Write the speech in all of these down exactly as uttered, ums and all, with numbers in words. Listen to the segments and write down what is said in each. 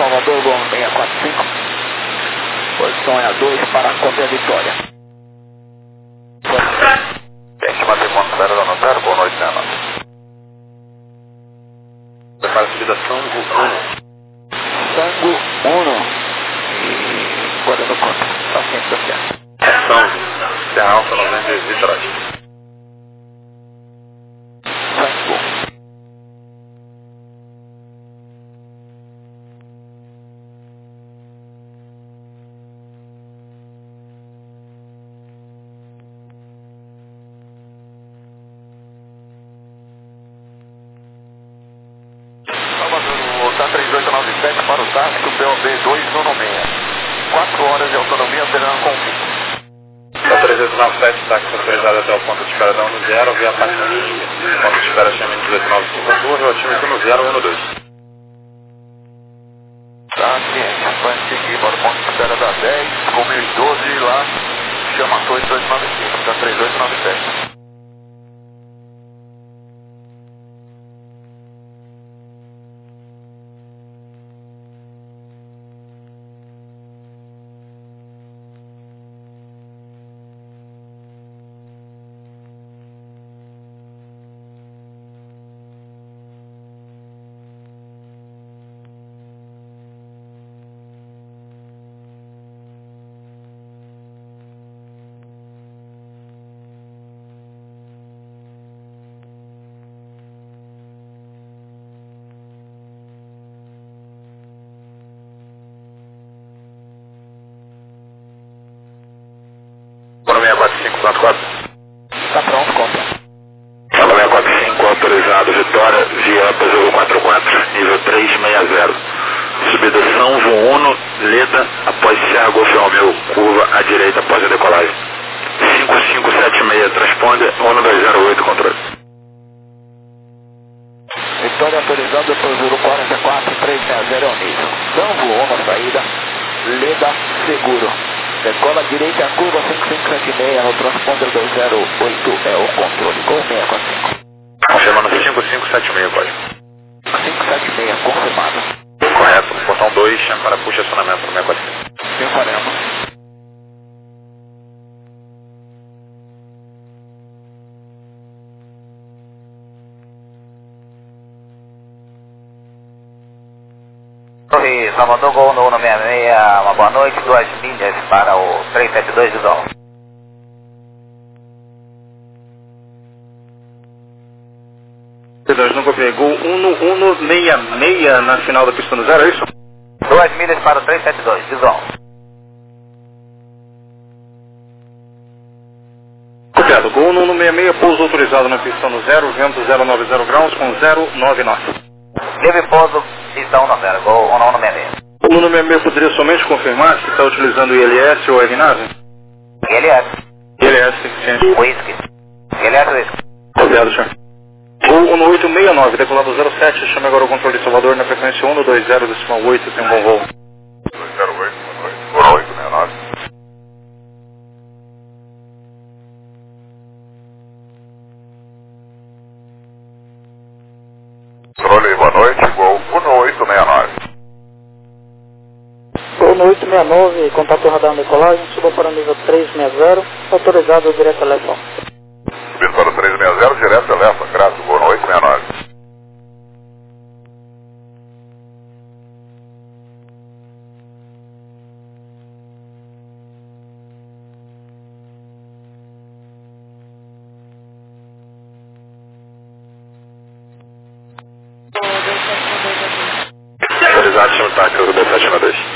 Salvador, Gol seis quatro cinco. Posição é a dois para a Cópia Vitória. Teste manter ponto zero da zero, boa noite, Ana. Prepara a subida Sango um. Sango um. E guardando conta. Paciente da Serra. É Sango. Serra Alfa noventa e Vitória. Sango. Salvador, tá três oito nove sete para o tático, P O B dois um seis. quatro horas de autonomia operando com fim. Tá três oito nove sete, táxi autorizado até o ponto de espera da um no zero, via Patinho, ponto de espera chama em dezoito nove cinco dois, relativo no zero um dois. Tá, ciente, vai seguir para o ponto de espera da dez, com mil e doze lá, chama dois oito nove cinco, tá três oito nove sete. seis quatro cinco quatro quatro. Tá pronto, conta. Sala seis quatro cinco, autorizado, Vitória, via Peugeot quatro quatro, nível três seis zero. Subida São João, Leda, após Serra Golf Romeo, curva à direita após a decolagem. cinco cinco sete seis, transponder, ONU dois zero oito, controle. Vitória autorizada por zero quatro quatro três seis zero é o nível. Sango um na saída. Leda seguro. Decola direita, curva cinco cinco sete seis, no transponder dois zero oito é o controle. Gol seis quatro cinco. Confirmando cinco cinco sete seis, pode. cinco sete seis, confirmado. Correto, portão dois, para puxa acionamento no seis quatro cinco. Sim, faremos. Torre Salvador, Gol no seis seis, uma boa noite, duas milhas para o três sete dois de Dom. Não copiei. Gol um no seis seis na final da pista no zero, é isso? Duas milhas para o três sete dois de Dom. Copiado. Gol no seis seis, pouso autorizado na pista no zero, vento zero nove zero graus com zero nove nove. Livre pouso, pista um no zero, Gol um no seis seis. O Nuno seis seis poderia somente confirmar se está utilizando I L S ou R-Nave? I L S. I L S, sim. Whisky. I L S Whisky. Copiado, senhor. Gol um oito seis nove, decolado zero sete, chame agora o controle de Salvador na frequência um dois zero oito, tem um bom voo. dois zero oito, boa noite, oito seis nove. Controle, boa noite, Gol um oito seis nove. Gol no oito seis nove, contato radar na decolagem, suba para o nível três seis zero, autorizado direto telefone. Subindo para o três seis zero, direto telefone, graças, Gol no oito seis nove. Autorizado, chama o táxi, dois sete um dois.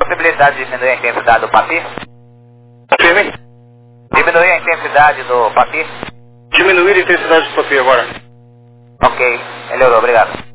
possibilidade de diminuir a intensidade do papi? Confirme. Diminuir a intensidade do papi? Diminuir a intensidade do papi agora. Ok, melhorou, obrigado.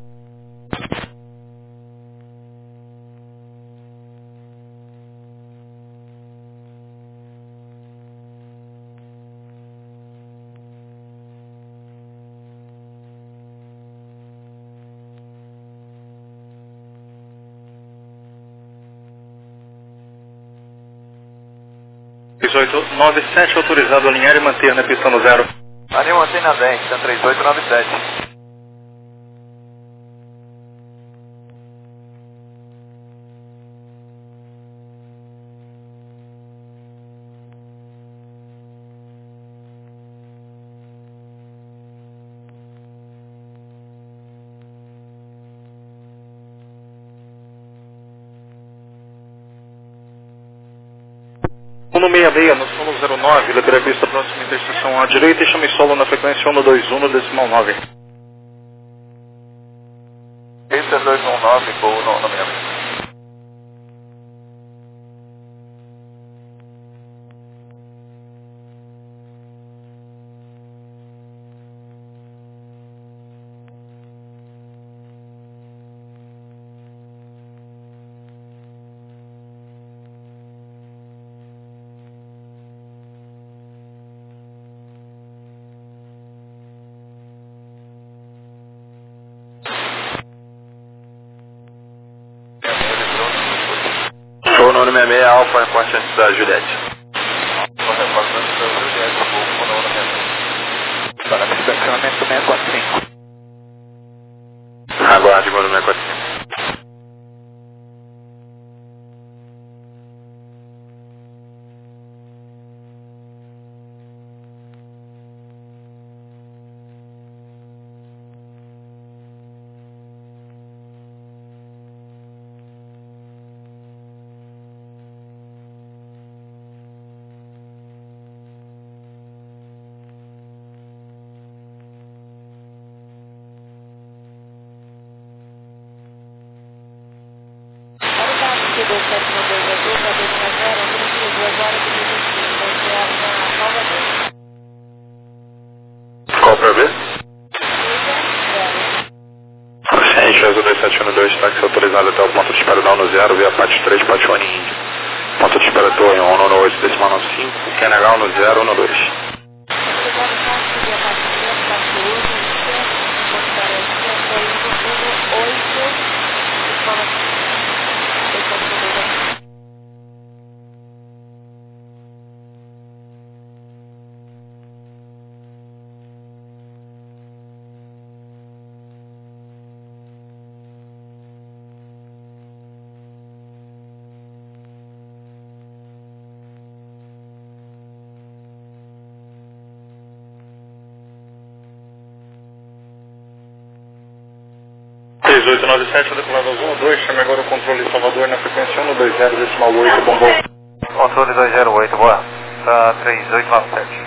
dezoito noventa e sete, autorizado a alinhar e manter na pista no zero. Alinha mantém na dez, está três oito nove sete. um no sessenta e seis, no solo zero nove, liberei a pista próxima interseção à direita e chame solo na frequência um dois um no decimal nove. Esse é dois um nove, gol no, no mesmo. Show no sessenta e seis, Alfa, reporte antes da Juliette. Alfa, reporte antes da Juliette, gol no no mesmo. Está na pista de acionamento seiscentos e quarenta e cinco. Aguarde, gol no seiscentos e quarenta e cinco. Qual para ver? Gente, Azul dois sete um dois, táxi autorizado até o ponto de espera da um zero, via parte três, parte um Índia. Ponto de espera Torre um no oito, decimal nove cinco, Q N H um zero um dois. três oito nove sete, decolado um dois, chame agora o controle Salvador na frequência um dois zero, decimal oito, bombom. Controle dois zero oito, boa. Tá três oito nove sete.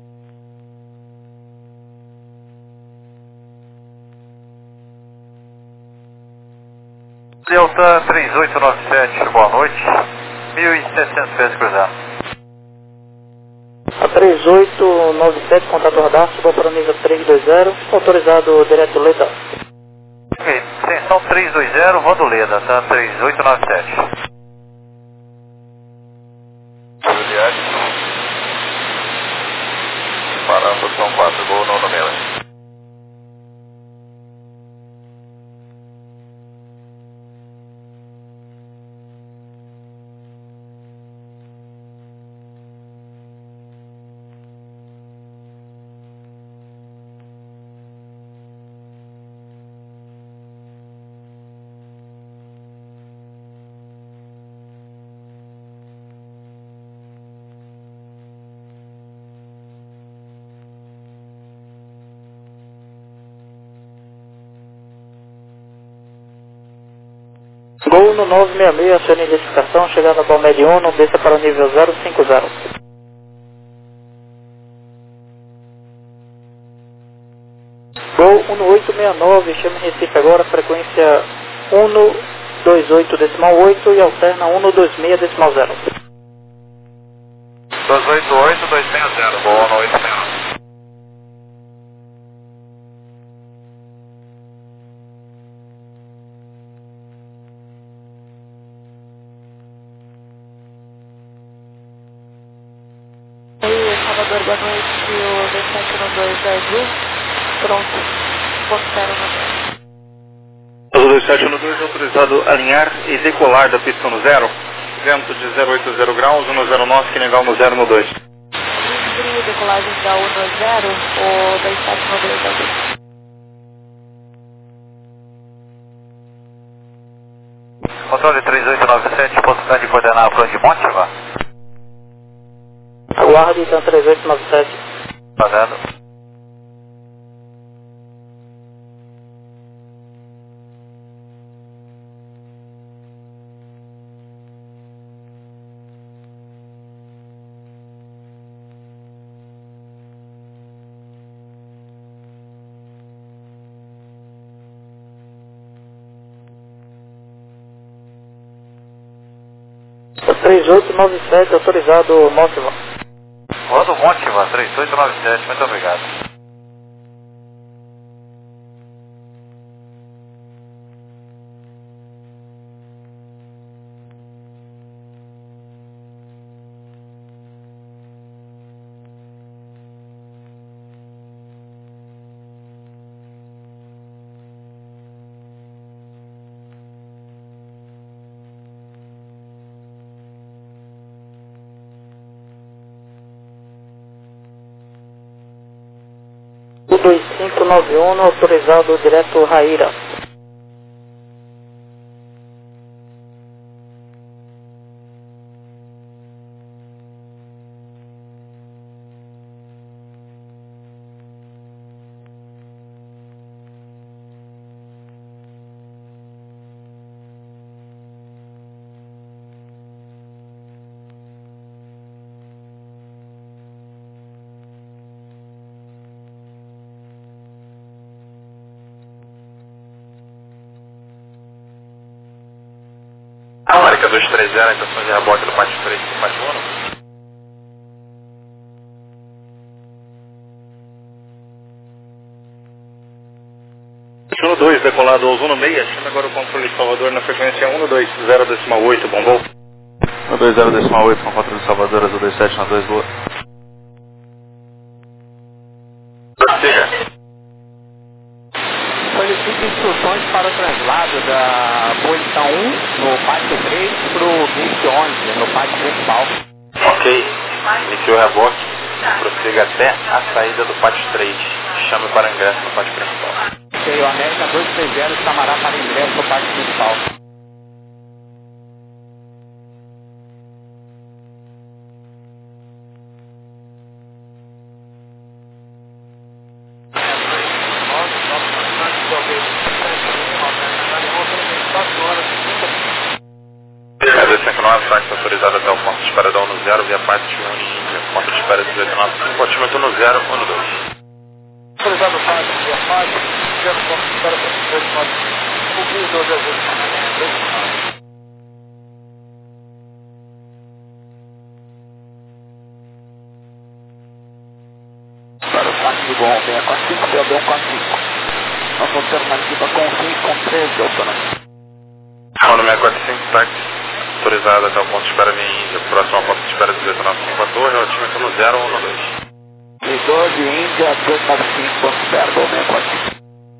Delta três oito nove sete, boa noite. mil e setecentos pés cruzado. A três oito nove sete, contato radar, suba para o nível três dois zero, autorizado direto Leda. Ok, extensão três dois zero, rodo Leda, tá três oito nove sete. Juliette. Parando, são quatro, gol no no mesmo. Gol no nove seis seis, acione a identificação, chegando a Balmed um, desça para o nível zero cinco zero. Gol um oito seis nove, chame Recife agora, frequência um dois oito decimal oito e alterna um no dois seis decimal zero. dois oito oito, dois seis zero, boa noite, senhor. Oi, Salvador, boa noite, o dois sete um dois da Azul, pronto, considero no dois. O dois sete um dois autorizado a alinhar e decolar da pista no zero, vento de zero oito zero graus, um no zero nove, que legal no zero no dois. Livre decolagem da um no zero, o dois sete um dois da Azul. Controle três oito nove sete, possibilidade de coordenar a frente de Montiva? Aguarde, então três oito nove sete. Fazendo. três oito nove sete, autorizado Montiva. Rodo Montiva, três oito nove sete, muito obrigado. O dois cinco nove um, autorizado direto Raíra. América dois três zero, estação de rebote do Pátio três do Pátio um. um dois, decolado aos um no meio, chama agora o controle de Salvador na frequência um dois zero decimal oito, bom voo. um dois zero decimal oito, com controle de Salvador, azul dois sete um dois, boa. Siga. Solicito instruções para o translado da posição um no pátio três para o gate onze, no pátio principal. Ok. Iniciou o rebote. Prossiga até a saída do pátio três. Chame para ingresso no pátio principal. Ok, o América dois três zero chamará para ingresso no pátio principal. É dois cinco nove, táxi autorizado até o ponto de espera da um no zero, via parte um em Índia. Ponto de espera dezoito nove cinco, batimento no zero, um no dois. Autorizado parte, via parte, zero ponto de espera dezoito nove cinco, o doze azul. Para o táxi do Gol, seis quatro cinco, P O B um quatro cinco. Nossa alternativa com seis com treze, autonomia. Rondo seis quatro cinco, táxi autorizado até o ponto de espera via Índia. Próximo ao ponto de espera dezoito nove cinco a torre, batimento no zero, um no dois. E doze, Índia, dezoito nove cinco, ponto de espera, Gol seis quatro cinco.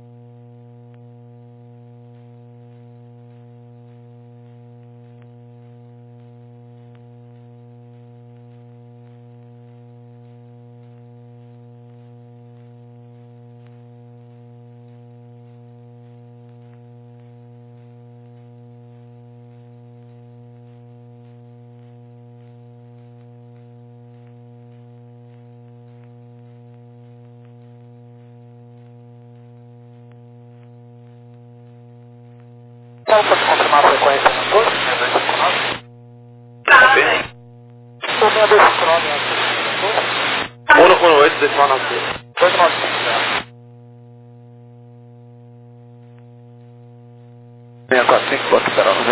Então, pode confirmar a frequência no dois, seis dois cinco nove? Confirme. O seis dois cinco nove é um no oito, decimal nove seis. dois nove cinco zero. seis quatro cinco, pode esperar no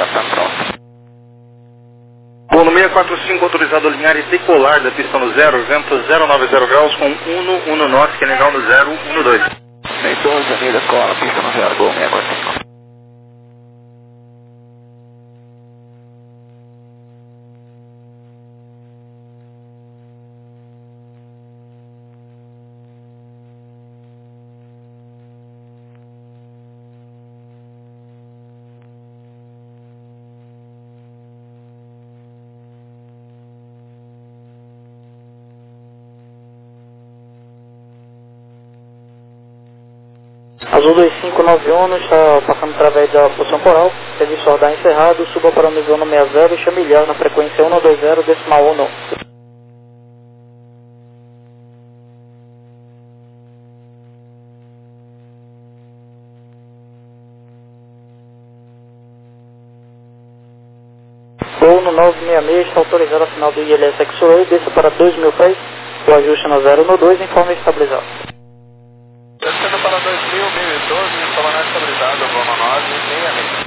quatro cinco autorizado a alinhar e decolar da pista no zero, vento zero nove zero graus com um um norte, que é legal no zero um dois. doze milhas com a pista no zero, Gol seis quatro cinco. Azul dois cinco nove um está passando através da posição coral, serviço rodar encerrado, suba para o nível um seis zero e chame milhar na frequência um dois zero decimal um. Gol no nove seis seis está autorizado a final do I L S X-Ray, desça para dois mil pés, o ajuste no zero um dois, informe estabilizado. Descendo para dois mil, mil e doze, informe estabilizado, Gol nove seis seis.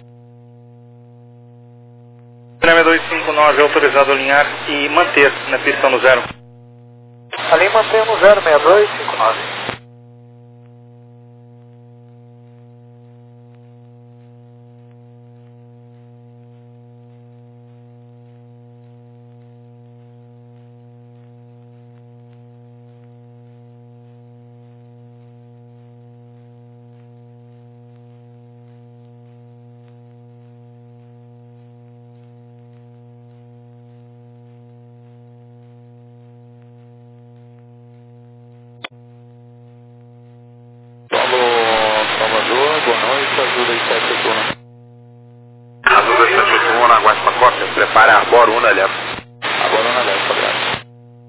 Cinema dois cinco nove autorizado a alinhar e manter na pista no zero. Ali mantém no zero seis dois cinco nove. Salvador, boa noite, Azul dois sete oito um. Azul dois sete oito um, aguarde uma cópia, prepare a Arbor um na leva. Agora na leste, obrigado.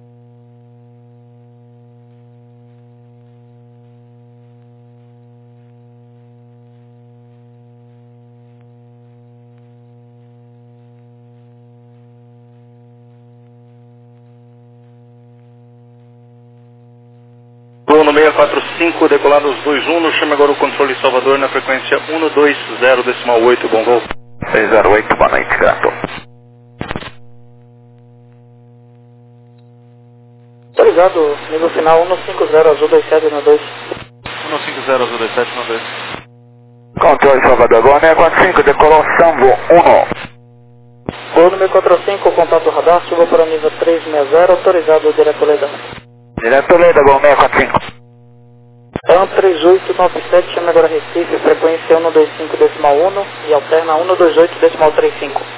Gol no seis quatro cinco, decolados dois um, chama agora o controle Salvador na frequência um dois zero decimal oito, bom gol. seis zero oito, boa noite, grato. Autorizado, nível final um cinco zero, Azul dois sete um dois. um cinco zero, Azul dois sete um dois. Controle Salvador, Gol seis quatro cinco, decolou Sambo um. Gol número quatro cinco, contato radar, suba para o nível três seis zero, autorizado direto Leda. Direto Leda, Gol seis quatro cinco. TAM três oito nove sete, chama agora Recife, frequência um dois cinco decimal um e alterna um dois oito decimal trinta e cinco.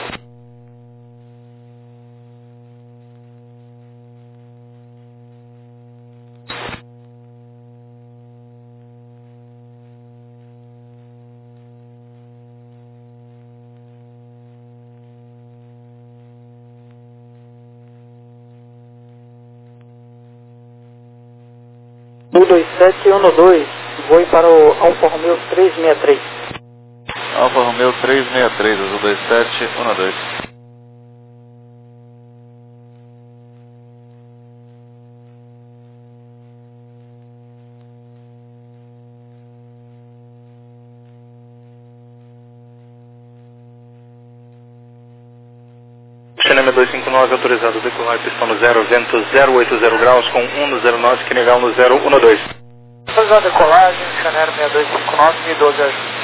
um dois sete um dois, voe para o Alfa Romeo três seis três. Alfa Romeo três seis três, Azul dois sete um dois. Cinema dois cinco nove autorizado decolar pistão no zero, vento zero oito zero graus com um zero nove, que legal no zero um dois. Autorizado a decolagem, Chanero seis dois cinco nove, mil e doze ajuste.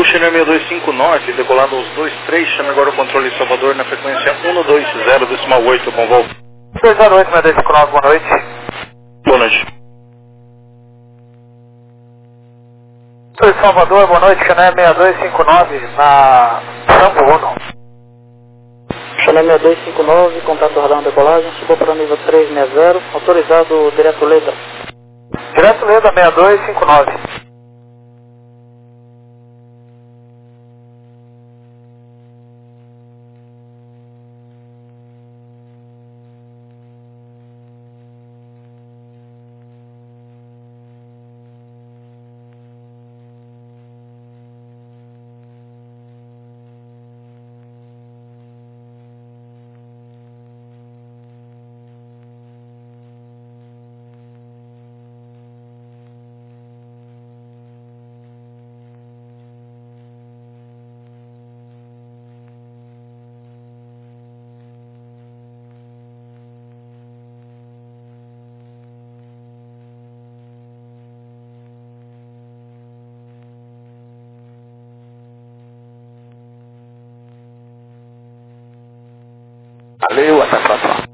Channel seis dois cinco Norte, decolado aos dois três, chame agora o controle de Salvador na frequência um dois zero decimal oito, bom voo. dois zero oito, seis dois cinco nove, boa noite. Boa noite. Oi, Salvador, boa noite, Channel seis dois cinco nove, na Sampo Uno. Channel seis dois cinco nove, contato radar decolagem, subiu para o nível três seis zero, autorizado direto Leda. Direto Leda, seis dois cinco nove. Valeu, até a próxima.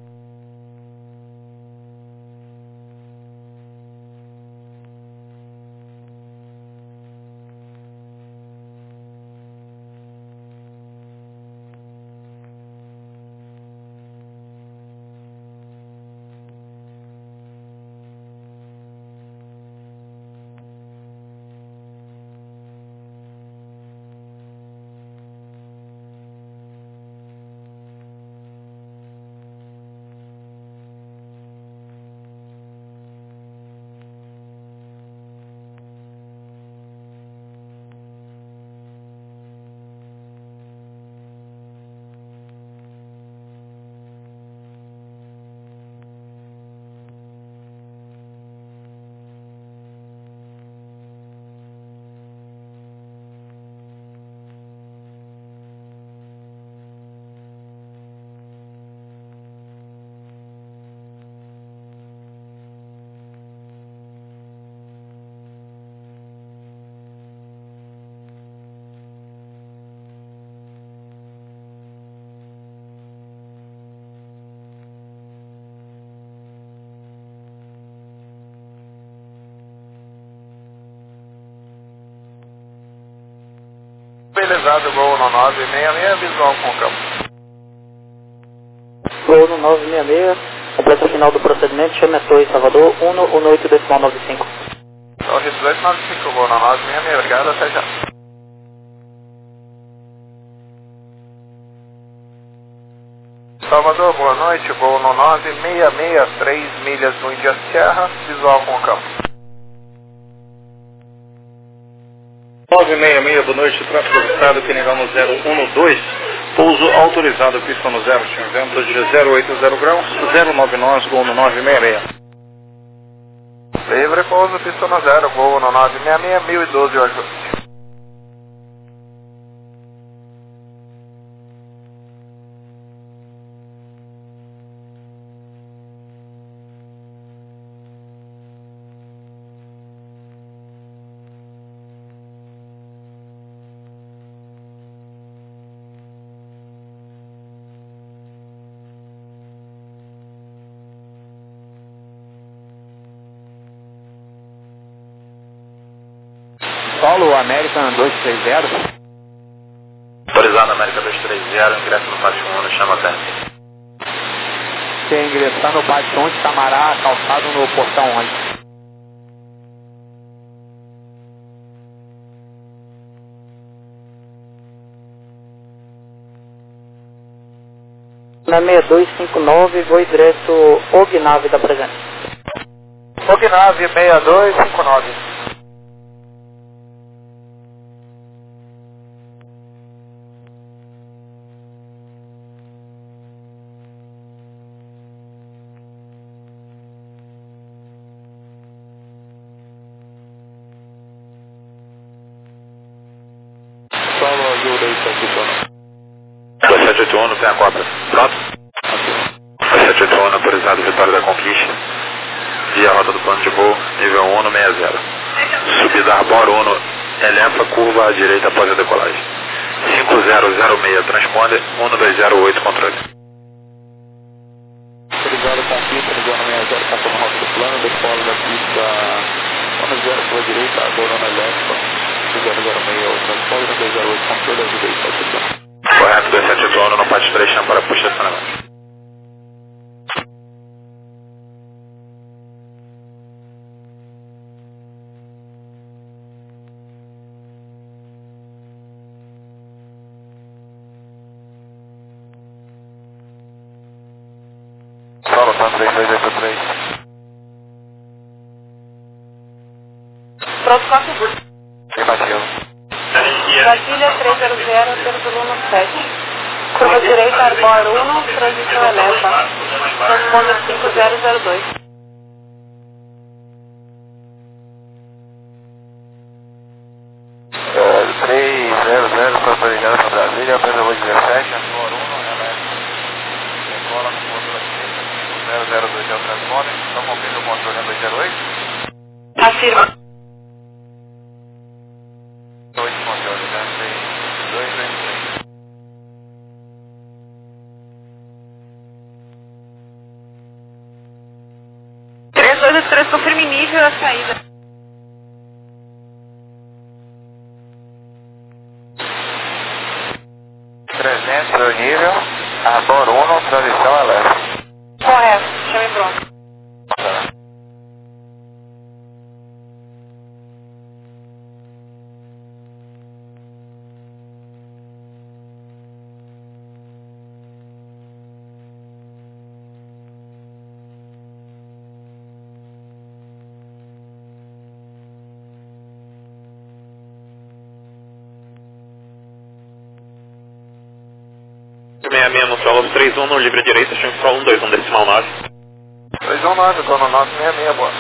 Belezado, Gol no nove seis seis, visual com o campo. Gol no nove seis seis, completa final do procedimento, chame dois Salvador, um um oito decimal nove cinco. Torre dois nove cinco, Gol no nove seis seis, obrigado, até já. Salvador, boa noite, Gol no nove seis seis, três milhas no Índia Sierra, visual com o campo. nove seis seis, boa noite, tráfego registrado, Senegal no zero um dois, pouso autorizado, pista no zero, tinha vento de zero oito zero graus, zero nove nós, Gol no nove seis seis. Livre, pouso, pista no zero, Gol no nove seis seis, mil e doze o ajuste. Solo American dois três zero. Autorizado América dois três zero, ingresso no pátio um, chama até. Você ingressar no pátio onze, Camará, calçado no portão onze. Na seis dois cinco nove, voo direto Ognave da presente. Ognave seis dois cinco nove. Solo ajuda aí, tá funcionando. dois sete oito um, tem a cópia. Pronto? dois sete oito um, autorizado, Vitória da Conquista. Via rota do plano de voo, nível um no seis zero. Subida Arbor um eleva curva à direita após a decolagem. cinco zero zero seis, transponder, um dois zero oito, controle. Autorizado com pista, ligando seis zero, passou no rota do plano, decola da pista um zero pela direita, agora na leste, zero zero seis, o transponder, um dois zero oito, controle, ajudei, pode ser. Correto, dois sete oito um, no parte três, chama para puxa estacionamento. Solo, tá três dois oito três. Pronto, quatro. Negativo. Brasília três zero zero, zero um sete. Curva direita, Arbor um, transição eleva. Transponder cinco zero zero dois. três zero zero, autorizado para Brasília, Pedro Luz dezessete, Arbor um, eleva. Decola no ponto da direita, cinco zero zero dois é o transponder, estão cumprindo o controle em dois zero oito. Afirma. oito controle, né? três dois dois três. três dois três, confirme nível a saída. trezentos o nível, Arbor um, transição a leste. Correto, chame pronto. seis seis no solo três um, no livre direita, chama para um dois um decimal nove. três um nove, tô no nove seis seis, boa.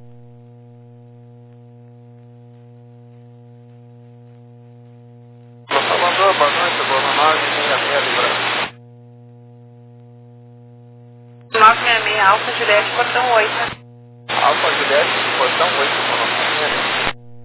Salvador, boa noite, tô no nove seis seis, Libra. nove seis seis, Alfa Juliette, portão oito. Alfa Juliette, portão oito, tô no nove seis seis.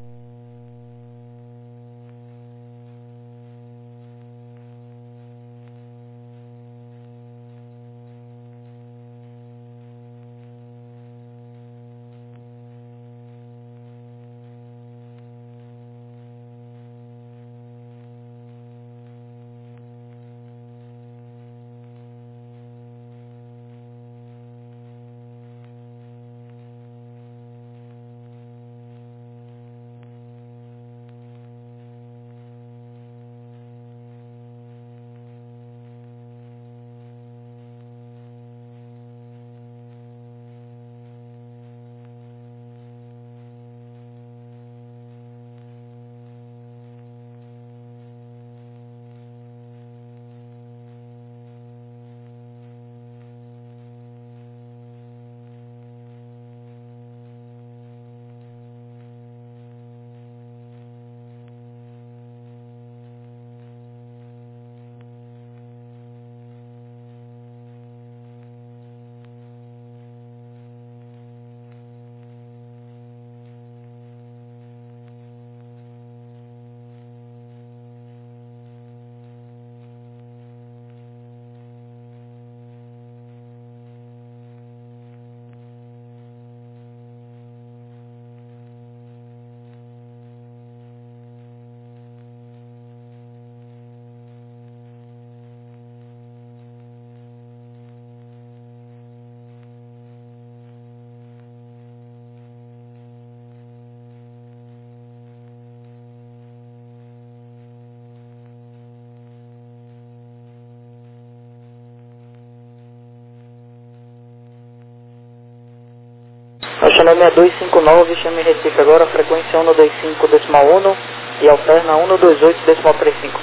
Eu chamei seis dois cinco nove, chame Recife agora, frequência um dois cinco decimal um e alterna um dois oito decimal trinta e cinco.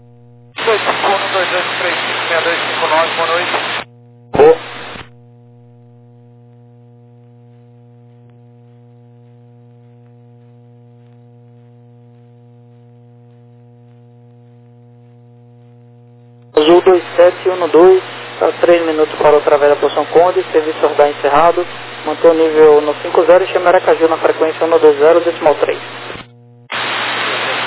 dois cinco um, dois dois três cinco, seis dois cinco nove, boa noite. Boa. Azul dois sete um dois, está três minutos para através da posição Conde, serviço orbital encerrado, mantém o nível no cinco zero e chame Aracaju na frequência um dois zero decimal três.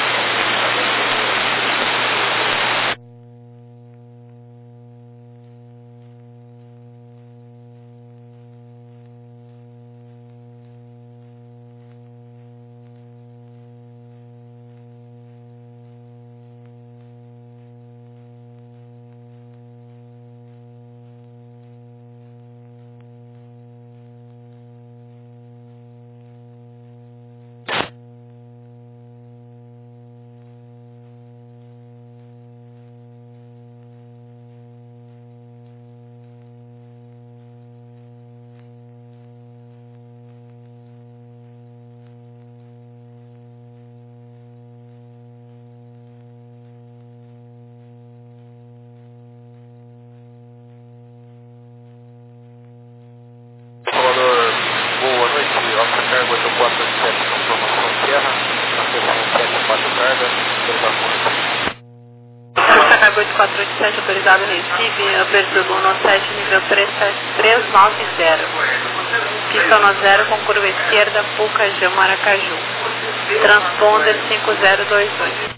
quatro oito sete autorizado Recife, abertura do um sete, nível três sete três nove zero. Pista no zero com curva esquerda, Pucajão, Maracaju. Transponder cinco zero dois dois.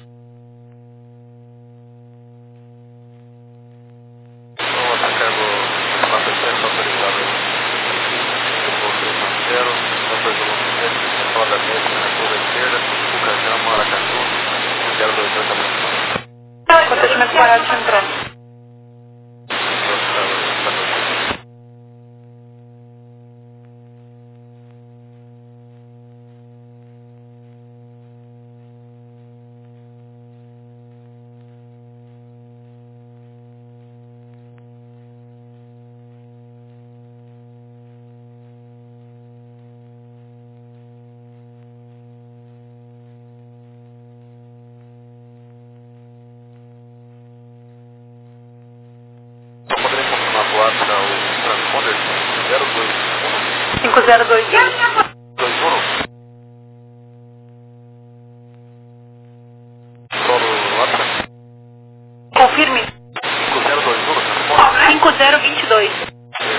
Acontecimento parado central. cinco zero dois um. Confirme. cinco zero dois dois.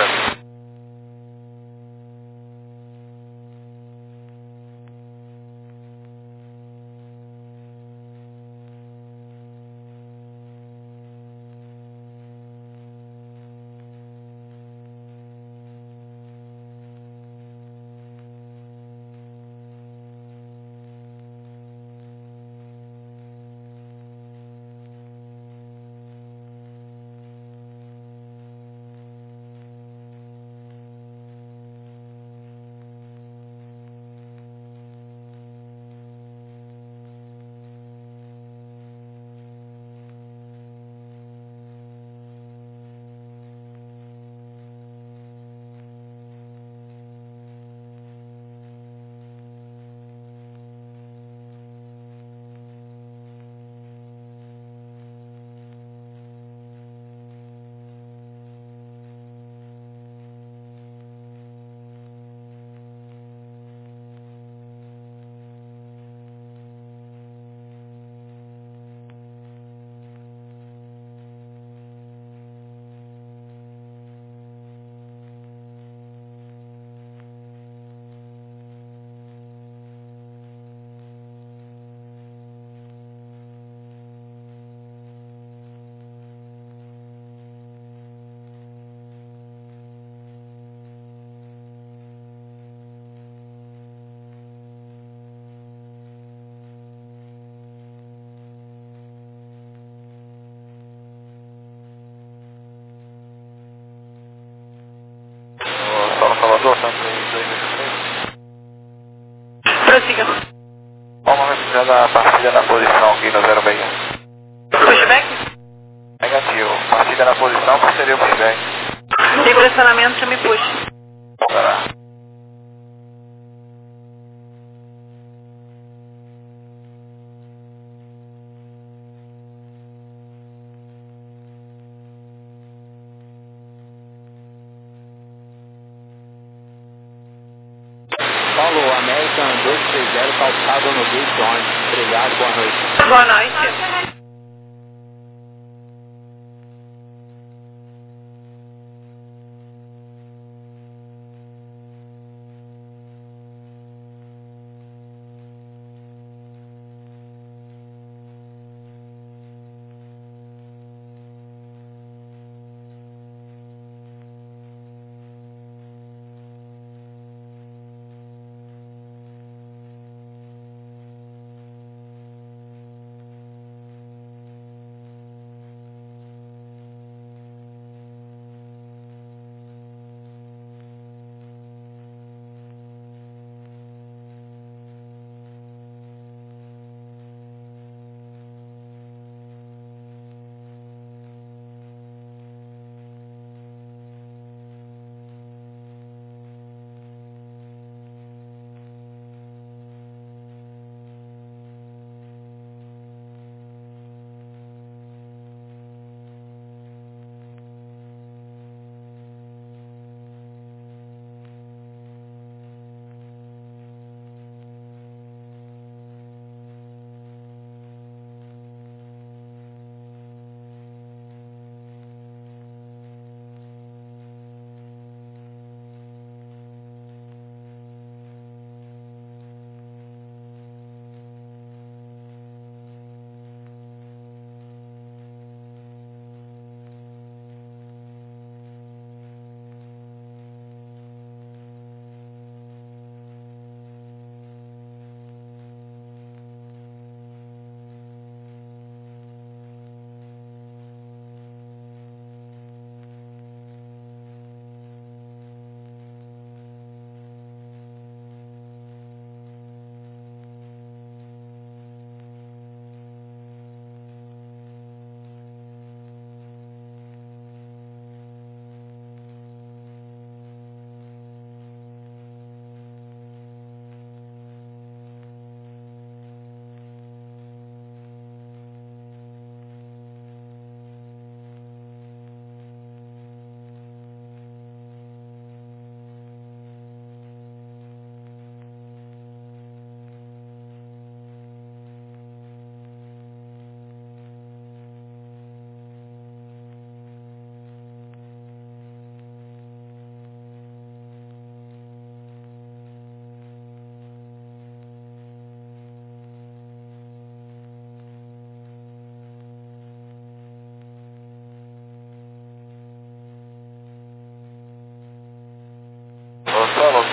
Salvador, Santos dois dois três. Prossiga. Qual o nome da partida na posição aqui no zero seis? Pushback? Negativo. Partida na posição, qual seria o pushback? Sem pressionamento, me puxe. Será? Paulo, American dois três zero, calçado no Gate Orange. Obrigado, boa noite. Boa noite.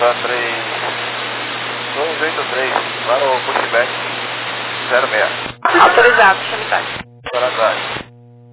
Delta três dois oito três para o pushback zero seis. Autorizado, chame tarde. Para trás.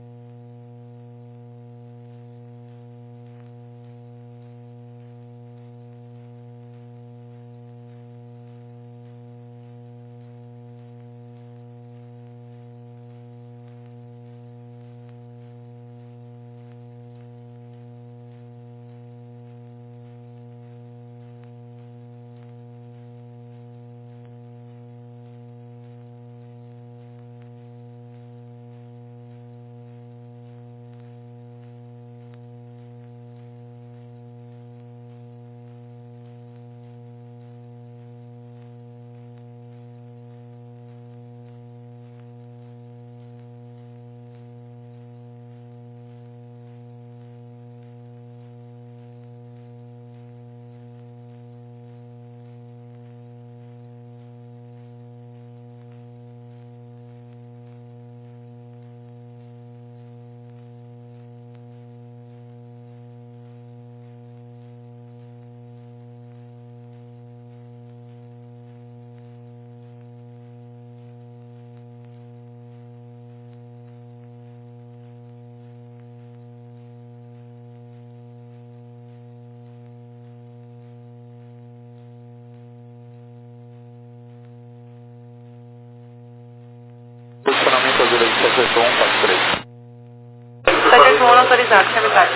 Posicionamento azul aí, sete oito um, quatro três. sete oito um autorizado, chame tarde.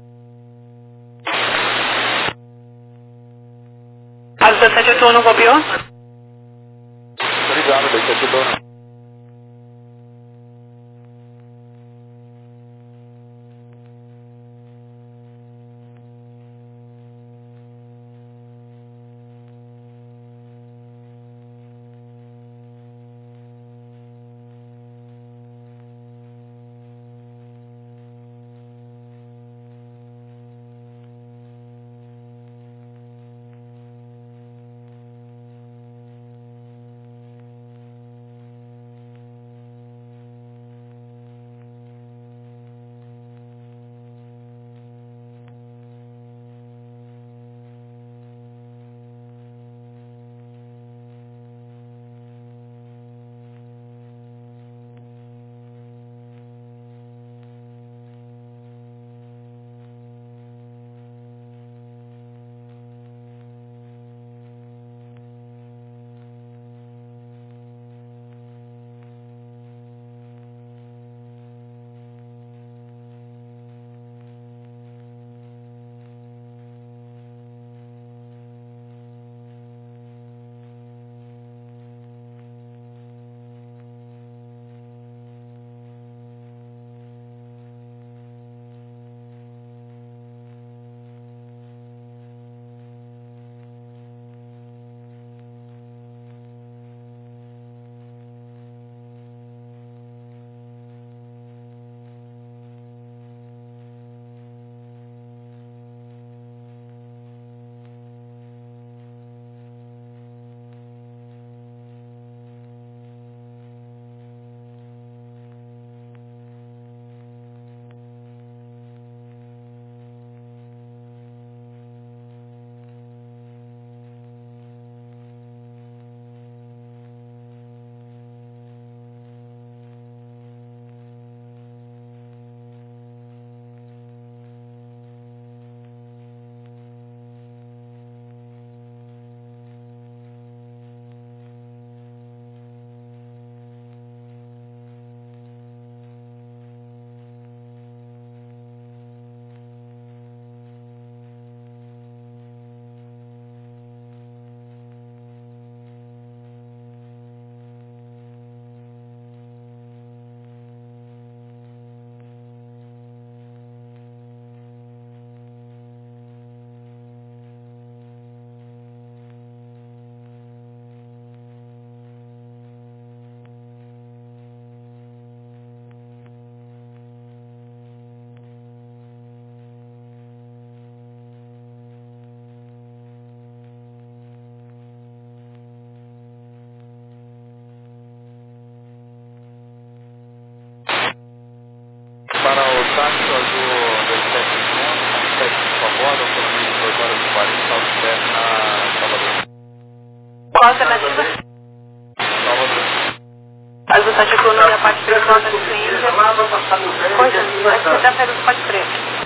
Azul sete oito um não copiou? Obrigado, daí sete oito um. Qual a alternativa? Azul sete oito um e a parte principal da Índia. Coisa, vai ser até a saída do Pode Preto.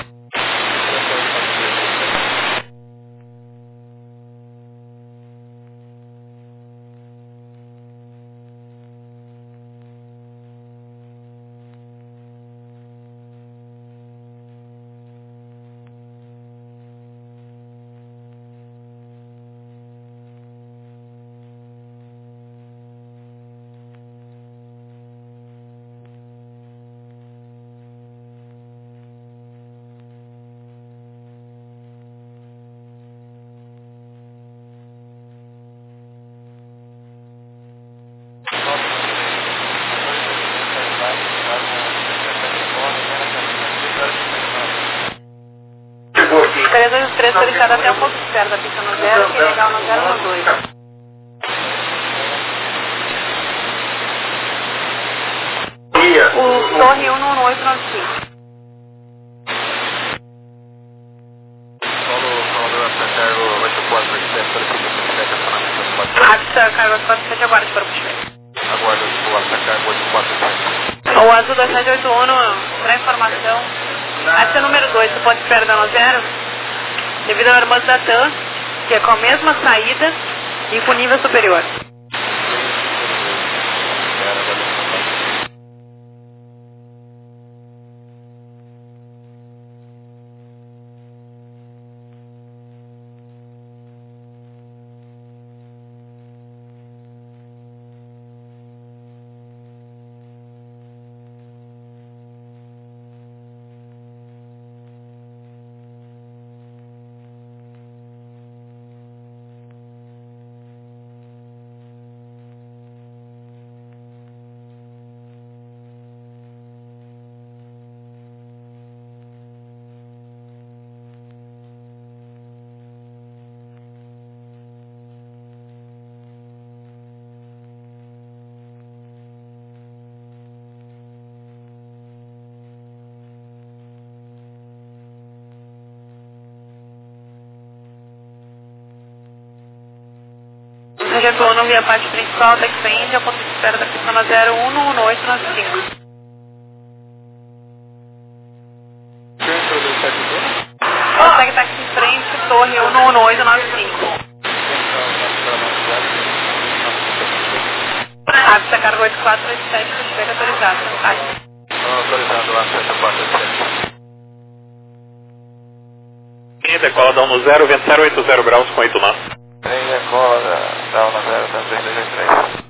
três dois três solicitado até um pouco perto da pista no zero, que legal no zero no dois. O Torre um no oito nove cinco. Rapsa, cargo oito quatro sete, aguarde para o puxamento. Aguarda o Rapsa, cargo oito quatro sete. O Azul dois sete oito um, para informação. Rapsa número dois, você pode esperar no zero? Devido ao irmão da T A M, que é com a mesma saída e com nível superior. Retorno via parte principal da Índia, ao ponto de espera da pista na zero um no oito nove cinco. Consegue estar aqui em frente, torre um no oito nove cinco. Rapsa, cargo oito quatro oito sete, chega autorizado. Autorizado lá, sete quatro sete. Quem decola dá no zero, vento zero oito zero graus com oito nós. Trem decola, dá no zero, tá três dois três.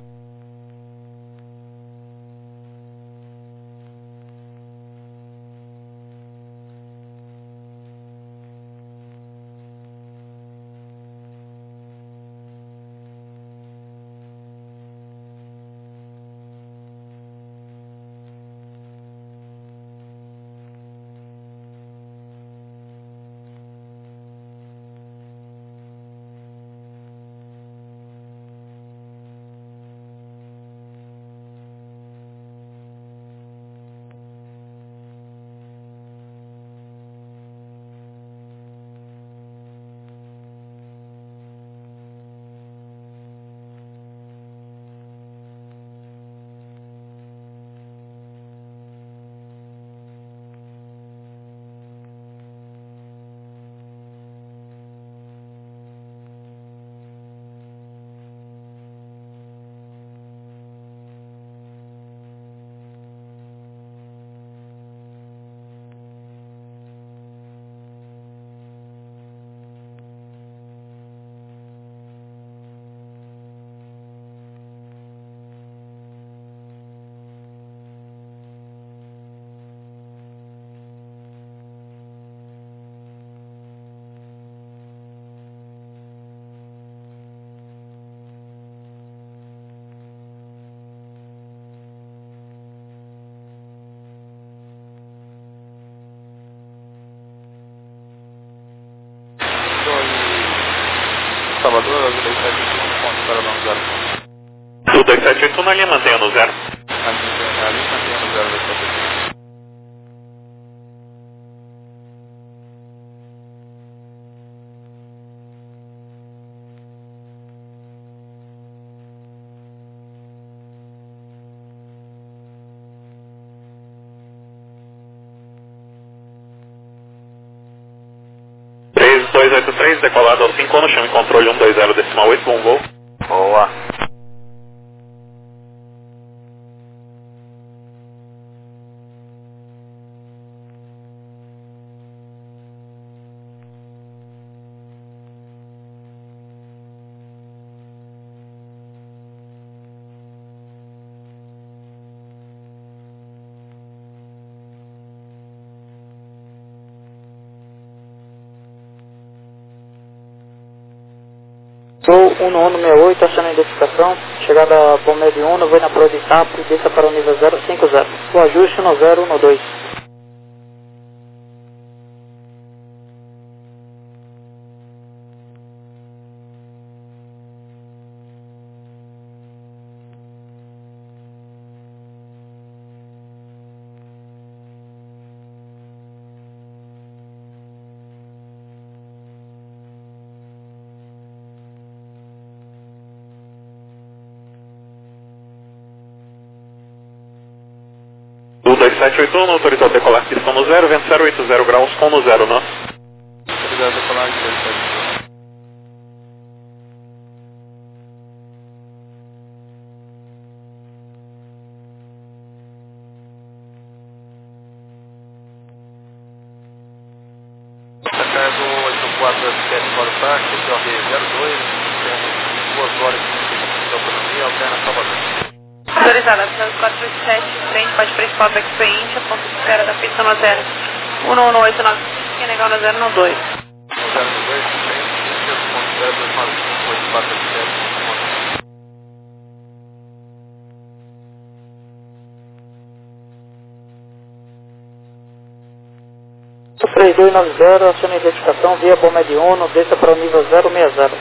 Salvador, dois sete oito um, ponto para não zero. O dois sete oito um na linha mantenha no zero. Ali mantenha no zero, dois sete oito um. dois oito três, decolado ao cinco no chão em controle um dois zero decimal oito, bom voo. Boa. Sou um um seis oito, achando a identificação. Chegada a Palmeira de Uno, vou na Proa de Itapo, desça para o nível zero cinco zero. O ajuste no zero um dois. Do dois sete oito um, autorizado decolar pistão no zero, vento zero oito zero graus com no zero, nosso. Autorizado decolar de dois sete oito um. Cargo oito quatro sete para o táxi, J zero dois, temos duas horas de autonomia, alterna Salvador. Autorizada, quatro sete, frente, parte principal da Expoente, ponto de espera da pista no zero um um oito nove cinco, que é legal no zero um dois. zero dois, frente, ponto zero dois nove cinco, oito quatro sete. três dois nove zero, aciona a identificação via Palmeira de Uno, desça para o nível zero seis zero.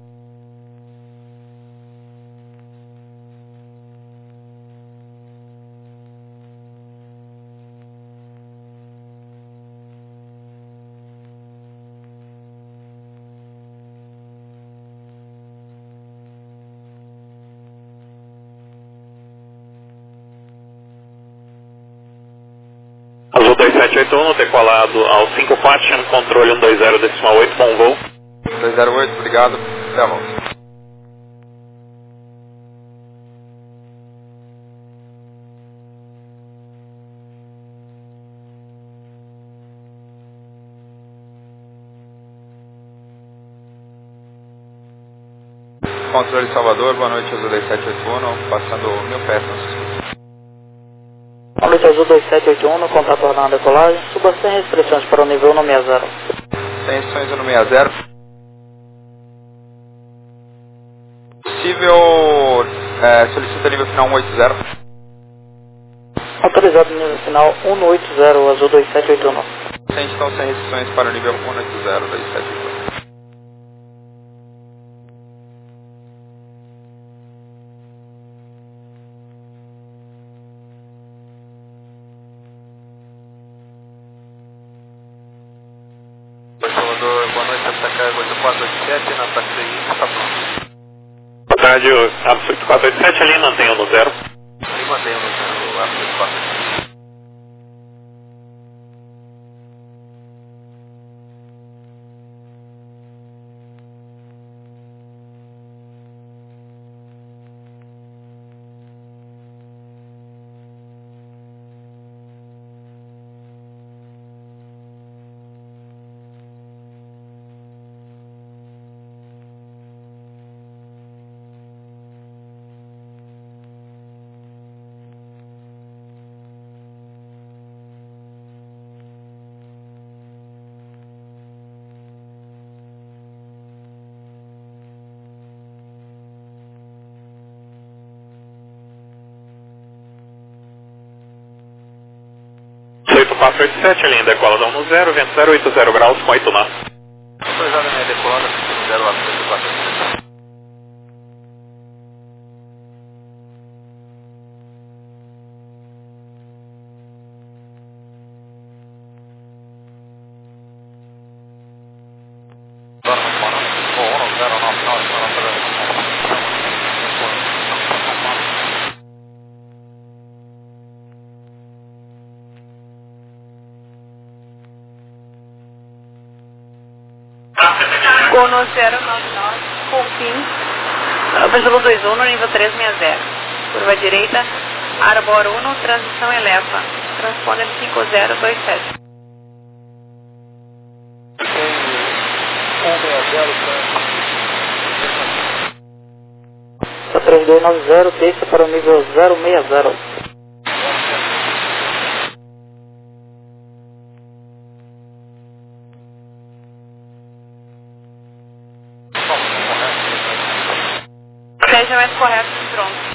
Azul dois sete oito um, decolado ao cinco quatro, chama controle um dois zero decimal oito, bom voo. dois zero oito, obrigado. Até a volta. Controle Salvador, boa noite, Azul dois sete oito um, passando mil pés na suspeita. Boa noite, Azul dois sete oito um, contato na decolagem, suba sem restrições para o nível um seis zero. Sem restrições no seis zero. Possível, é, solicita nível final um oito zero. Autorizado nível final um oito zero, Azul dois sete oito um. Sem então sem restrições para o nível um oito zero, dois sete oito um. Salvador, boa noite, essa carga oito quatro oito sete, na taxi, está pronto. Rádio Abs oito quatro oito sete, ali mantenha no zero. E mantenha no zero, Abs oito quatro oito sete. oito quatro oito sete, ali decolado no zero, vento zero oito zero graus com oito nós. Autorizada minha decolada, no zero Abs oito quatro oito sete. Tá, Gono zero nove nove, Confins, Visual dois um no nível trezentos e sessenta. Curva direita, Arbor um, transição eleva. Transponder cinco zero dois sete. três dois nove zero, desça para o nível zero seis zero. Seja mais correto de pronto.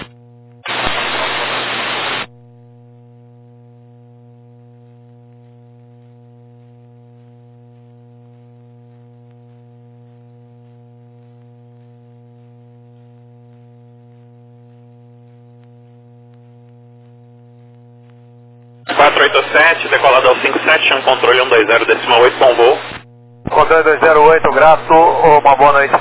quatro oito sete, decolado ao cinco sete, um controle um dois zero, decimal oito, bom voo. Controle dois zero oito, grato, uma boa noite.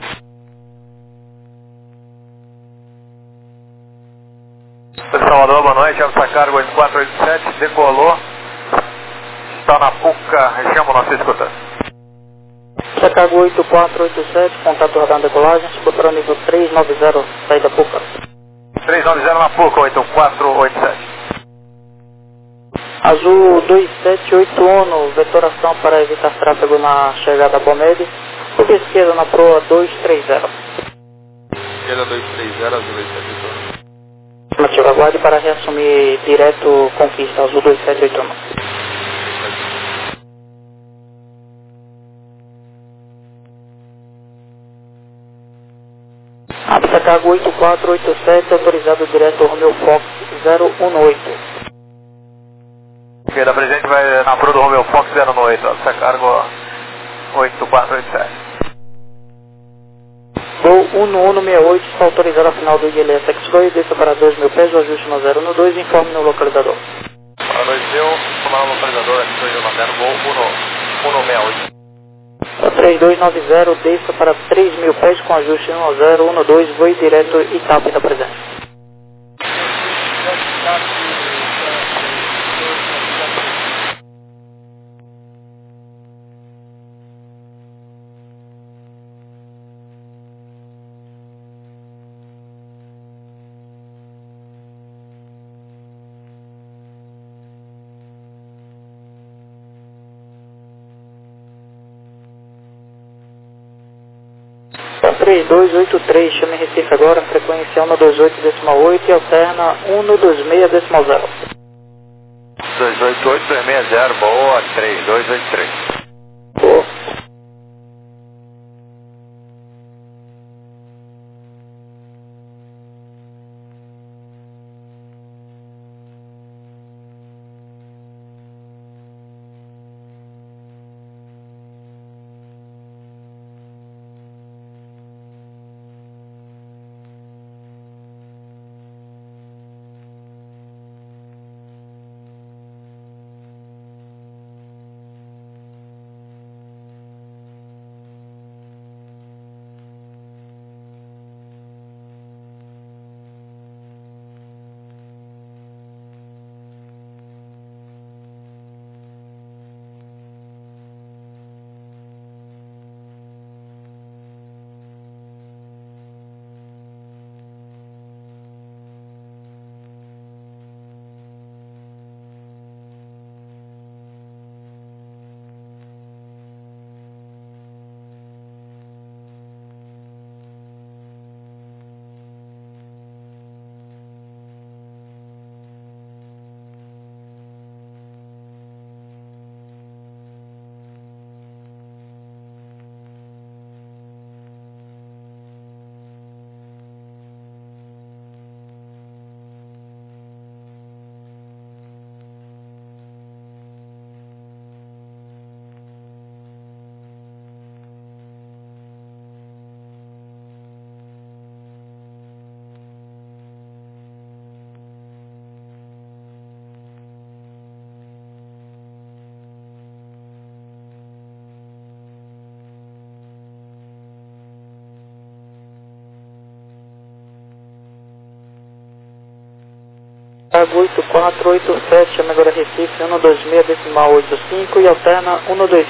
Salvador, boa noite, Alfa Cargo oito quatro oito sete, decolou, está na Puca, região, nossa escuta. Alfa Cargo oito quatro oito sete, contato radar decolagem, suba para o nível trezentos e noventa, saída Puca. trezentos e noventa na Puca, oito quatro oito sete. Azul dois sete oito um, vetoração para evitar tráfego na chegada a Bomede. Curva esquerda na proa dois três zero. Esquerda dois três zero, Azul dois sete oito um. Afirmativa, aguarde para reassumir direto Conquista, Azul dois sete oito um. Alfa Cargo oito quatro oito sete, autorizado direto Romeo Fox zero um oito. Esquerda presente vai na proa do Romeo Fox zero um oito, Alfa Cargo oito quatro oito sete. Voo um um seis oito, está autorizado a final do I L S X-Ray, desça para dois mil pés, o ajuste no zero um dois, informe no localizador. Boa noite, eu tomar o localizador aqui, estou mandando voo um um seis oito. três dois nove zero, desça para três mil pés com ajuste no zero um dois, voe direto Itápolis da presença. três dois oito três, chame Recife agora, frequência um dois oito decimal oito e alterna um dois seis decimal zero. dois oito oito dois seis zero, boa, três dois oito três. Boa. Cargo oito quatro oito sete, chama agora Recife um dois seis decimal oito cinco e alterna um dois